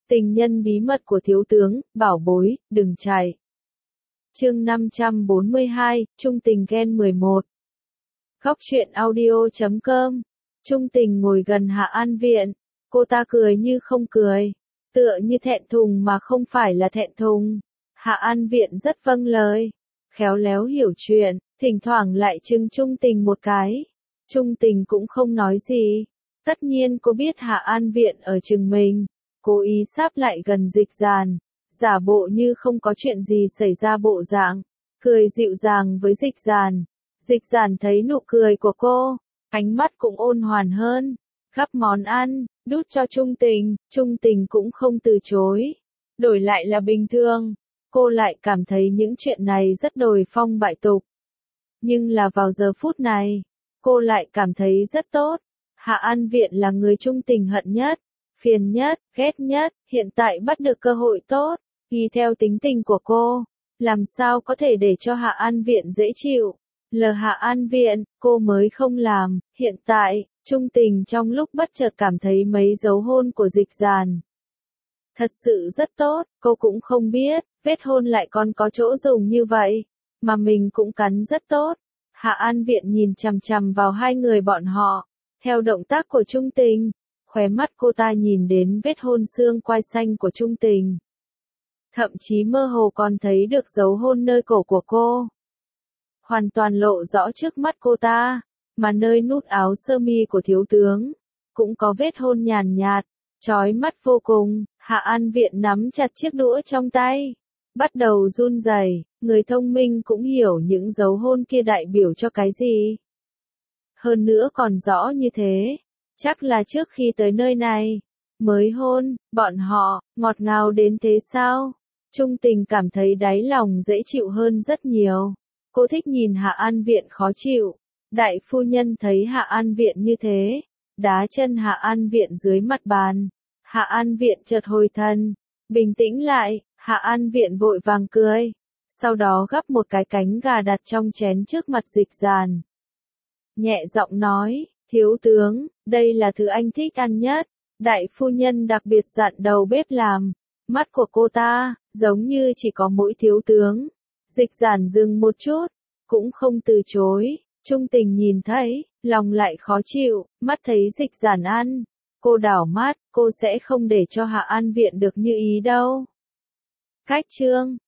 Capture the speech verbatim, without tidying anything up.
Tình nhân bí mật của thiếu tướng, bảo bối, đừng chạy. Chương năm trăm bốn mươi hai, Trung tình Gen mười một. Góc truyện audio chấm com. Trung tình ngồi gần Hạ An Viện, cô ta cười như không cười, tựa như thẹn thùng mà không phải là thẹn thùng. Hạ An Viện rất vâng lời, khéo léo hiểu chuyện, thỉnh thoảng lại trừng Trung tình một cái. Trung tình cũng không nói gì. Tất nhiên cô biết Hạ An Viện ở chừng mình, cố ý sáp lại gần Dịch Dàn, giả bộ như không có chuyện gì xảy ra bộ dạng, cười dịu dàng với Dịch Dàn. Dịch Dàn thấy nụ cười của cô, ánh mắt cũng ôn hoàn hơn, gắp món ăn, đút cho Trung tình, Trung tình cũng không từ chối. Đổi lại là bình thường, cô lại cảm thấy những chuyện này rất đồi phong bại tục. Nhưng là vào giờ phút này, cô lại cảm thấy rất tốt. Hạ An Viện là người Trung tình hận nhất, phiền nhất, ghét nhất, hiện tại bắt được cơ hội tốt, y theo tính tình của cô, làm sao có thể để cho Hạ An Viện dễ chịu. Lờ Hạ An Viện, cô mới không làm. Hiện tại, Trung tình trong lúc bất chợt cảm thấy mấy dấu hôn của Dịch Dàn thật sự rất tốt, cô cũng không biết, vết hôn lại còn có chỗ dùng như vậy, mà mình cũng cắn rất tốt. Hạ An Viện nhìn chằm chằm vào hai người bọn họ, theo động tác của Trung tình, khóe mắt cô ta nhìn đến vết hôn xương quai xanh của Trung tình. Thậm chí mơ hồ còn thấy được dấu hôn nơi cổ của cô. Hoàn toàn lộ rõ trước mắt cô ta, mà nơi nút áo sơ mi của thiếu tướng, cũng có vết hôn nhàn nhạt, chói mắt vô cùng. Hạ An Viện nắm chặt chiếc đũa trong tay, bắt đầu run rẩy. Người thông minh cũng hiểu những dấu hôn kia đại biểu cho cái gì. Hơn nữa còn rõ như thế, chắc là trước khi tới nơi này, mới hôn, bọn họ, ngọt ngào đến thế sao? Trung tình cảm thấy đáy lòng dễ chịu hơn rất nhiều. Cô thích nhìn Hạ An Viện khó chịu. Đại phu nhân thấy Hạ An Viện như thế, đá chân Hạ An Viện dưới mặt bàn. Hạ An Viện chợt hồi thần, bình tĩnh lại. Hạ An Viện vội vàng cười, sau đó gắp một cái cánh gà đặt trong chén trước mặt Dịch Dàn. Nhẹ giọng nói, thiếu tướng, đây là thứ anh thích ăn nhất. Đại phu nhân đặc biệt dặn đầu bếp làm. Mắt của cô ta, giống như chỉ có mỗi thiếu tướng. Dịch Dàn dừng một chút, cũng không từ chối. Trung tình nhìn thấy, lòng lại khó chịu, mắt thấy Dịch Dàn ăn. Cô đảo mắt, cô sẽ không để cho Hạ An Viện được như ý đâu. Cách chương